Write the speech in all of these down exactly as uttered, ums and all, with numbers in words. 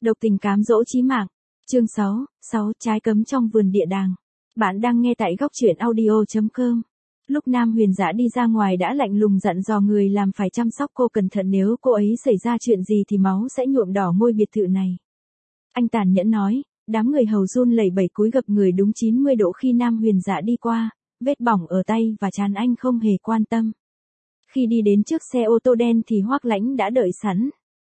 Độc tình cám dỗ chí mạng. Chương sáu, sáu trái cấm trong vườn địa đàng. Bạn đang nghe tại góc truyện audio chấm com. Lúc Nam Huyền Dã đi ra ngoài đã lạnh lùng dặn dò người làm phải chăm sóc cô cẩn thận, nếu cô ấy xảy ra chuyện gì thì máu sẽ nhuộm đỏ ngôi biệt thự này. Anh tàn nhẫn nói, đám người hầu run lẩy bẩy cúi gập người đúng chín mươi độ khi Nam Huyền Dã đi qua, vết bỏng ở tay và trán anh không hề quan tâm. Khi đi đến trước xe ô tô đen thì Hoắc Lãnh đã đợi sẵn.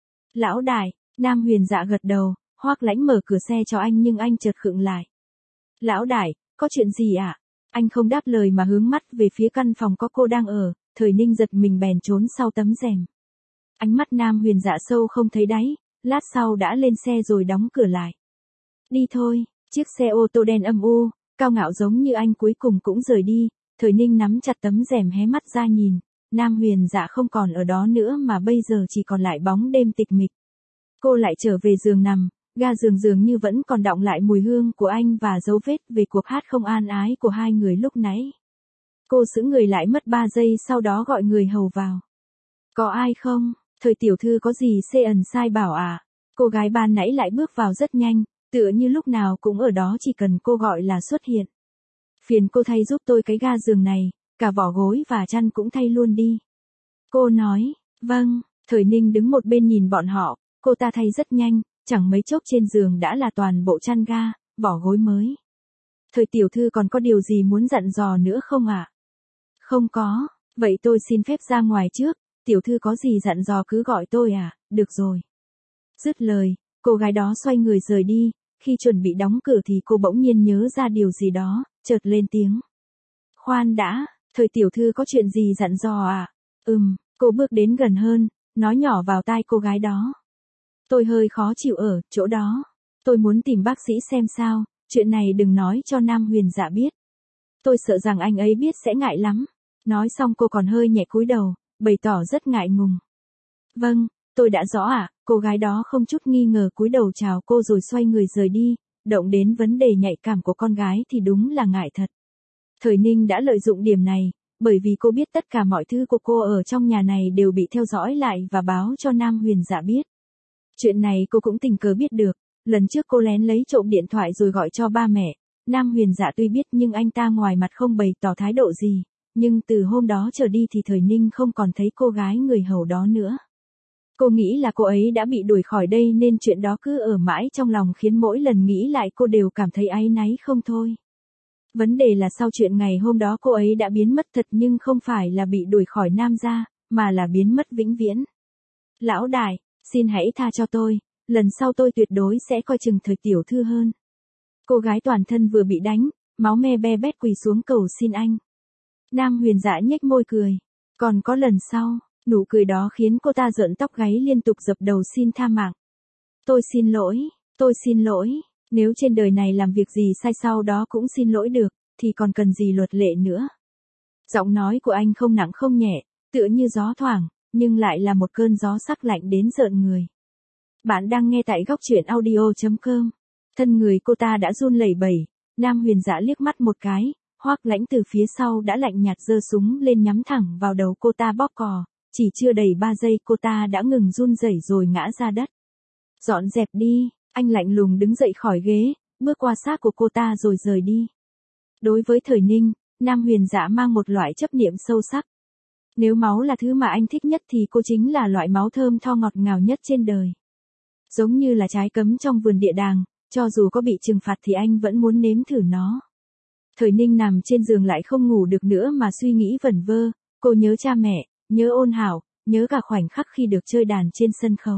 Lão đại, Nam Huyền Dã gật đầu, Hoắc Lãnh mở cửa xe cho anh nhưng anh chợt khựng lại. Lão đại, có chuyện gì ạ? À? Anh không đáp lời mà hướng mắt về phía căn phòng có cô đang ở, Thời Ninh giật mình bèn trốn sau tấm rèm. Ánh mắt Nam Huyền Dã sâu không thấy đáy, lát sau đã lên xe rồi đóng cửa lại. Đi thôi, chiếc xe ô tô đen âm u, cao ngạo giống như anh cuối cùng cũng rời đi, Thời Ninh nắm chặt tấm rèm hé mắt ra nhìn, Nam Huyền Dã không còn ở đó nữa mà bây giờ chỉ còn lại bóng đêm tịch mịch. Cô lại trở về giường nằm, ga giường dường như vẫn còn đọng lại mùi hương của anh và dấu vết về cuộc hát không an ái của hai người lúc nãy. Cô sững người lại mất ba giây sau đó gọi người hầu vào. Có ai không? Thời tiểu thư có gì xê ẩn sai bảo à? Cô gái ban nãy lại bước vào rất nhanh, tựa như lúc nào cũng ở đó chỉ cần cô gọi là xuất hiện. Phiền cô thay giúp tôi cái ga giường này, cả vỏ gối và chăn cũng thay luôn đi. Cô nói, vâng, Thời Ninh đứng một bên nhìn bọn họ, cô ta thay rất nhanh, chẳng mấy chốc trên giường đã là toàn bộ chăn ga, vỏ gối mới. Thời tiểu thư còn có điều gì muốn dặn dò nữa không ạ? À? Không có, vậy tôi xin phép ra ngoài trước, tiểu thư có gì dặn dò cứ gọi tôi à, được rồi. Dứt lời, cô gái đó xoay người rời đi, khi chuẩn bị đóng cửa thì cô bỗng nhiên nhớ ra điều gì đó, chợt lên tiếng. Khoan đã, Thời tiểu thư có chuyện gì dặn dò à? Ừm, cô bước đến gần hơn, nói nhỏ vào tai cô gái đó. Tôi hơi khó chịu ở chỗ đó. Tôi muốn tìm bác sĩ xem sao, chuyện này đừng nói cho Nam Huyền Dã biết. Tôi sợ rằng anh ấy biết sẽ ngại lắm. Nói xong cô còn hơi nhẹ cúi đầu, bày tỏ rất ngại ngùng. Vâng, tôi đã rõ ạ, à, cô gái đó không chút nghi ngờ cúi đầu chào cô rồi xoay người rời đi, động đến vấn đề nhạy cảm của con gái thì đúng là ngại thật. Thời Ninh đã lợi dụng điểm này, bởi vì cô biết tất cả mọi thứ của cô ở trong nhà này đều bị theo dõi lại và báo cho Nam Huyền Dã biết. Chuyện này cô cũng tình cờ biết được, lần trước cô lén lấy trộm điện thoại rồi gọi cho ba mẹ, Nam Huyền Dã tuy biết nhưng anh ta ngoài mặt không bày tỏ thái độ gì, nhưng từ hôm đó trở đi thì Thời Ninh không còn thấy cô gái người hầu đó nữa. Cô nghĩ là cô ấy đã bị đuổi khỏi đây nên chuyện đó cứ ở mãi trong lòng khiến mỗi lần nghĩ lại cô đều cảm thấy áy náy không thôi. Vấn đề là sau chuyện ngày hôm đó cô ấy đã biến mất thật nhưng không phải là bị đuổi khỏi Nam gia, mà là biến mất vĩnh viễn. Lão đại, xin hãy tha cho tôi, lần sau tôi tuyệt đối sẽ coi chừng Thời tiểu thư hơn. Cô gái toàn thân vừa bị đánh, máu me be bét quỳ xuống cầu xin anh. Nam Huyền Dã nhếch môi cười. Còn có lần sau, nụ cười đó khiến cô ta rợn tóc gáy liên tục dập đầu xin tha mạng. Tôi xin lỗi, tôi xin lỗi, nếu trên đời này làm việc gì sai sau đó cũng xin lỗi được, thì còn cần gì luật lệ nữa. Giọng nói của anh không nặng không nhẹ, tựa như gió thoảng, nhưng lại là một cơn gió sắc lạnh đến rợn người. Bạn đang nghe tại góc truyện audio chấm com. Thân người cô ta đã run lẩy bẩy, Nam Huyền Dã liếc mắt một cái, Hoắc Lãnh từ phía sau đã lạnh nhạt giơ súng lên nhắm thẳng vào đầu cô ta bóp cò, chỉ chưa đầy ba giây cô ta đã ngừng run rẩy rồi ngã ra đất. Dọn dẹp đi, anh lạnh lùng đứng dậy khỏi ghế, bước qua xác của cô ta rồi rời đi. Đối với Thời Ninh, Nam Huyền Dã mang một loại chấp niệm sâu sắc. Nếu máu là thứ mà anh thích nhất thì cô chính là loại máu thơm tho ngọt ngào nhất trên đời. Giống như là trái cấm trong vườn địa đàng, cho dù có bị trừng phạt thì anh vẫn muốn nếm thử nó. Thời Ninh nằm trên giường lại không ngủ được nữa mà suy nghĩ vẩn vơ, cô nhớ cha mẹ, nhớ Ôn Hảo, nhớ cả khoảnh khắc khi được chơi đàn trên sân khấu.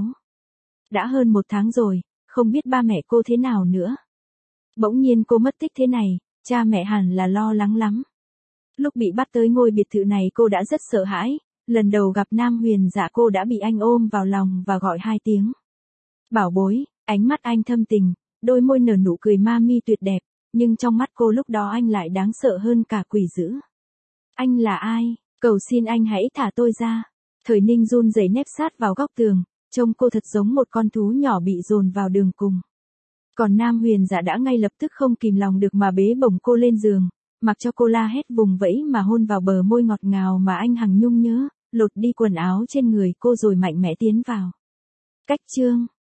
Đã hơn một tháng rồi, không biết ba mẹ cô thế nào nữa. Bỗng nhiên cô mất tích thế này, cha mẹ hẳn là lo lắng lắm. Lúc bị bắt tới ngôi biệt thự này cô đã rất sợ hãi, lần đầu gặp Nam Huyền Dã cô đã bị anh ôm vào lòng và gọi hai tiếng. Bảo bối, ánh mắt anh thâm tình, đôi môi nở nụ cười ma mi tuyệt đẹp, nhưng trong mắt cô lúc đó anh lại đáng sợ hơn cả quỷ dữ. Anh là ai? Cầu xin anh hãy thả tôi ra. Thời Ninh run rẩy nép sát vào góc tường, trông cô thật giống một con thú nhỏ bị dồn vào đường cùng. Còn Nam Huyền Dã đã ngay lập tức không kìm lòng được mà bế bổng cô lên giường, mặc cho cô la hét vùng vẫy mà hôn vào bờ môi ngọt ngào mà anh hằng nhung nhớ, lột đi quần áo trên người cô rồi mạnh mẽ tiến vào. Cách chương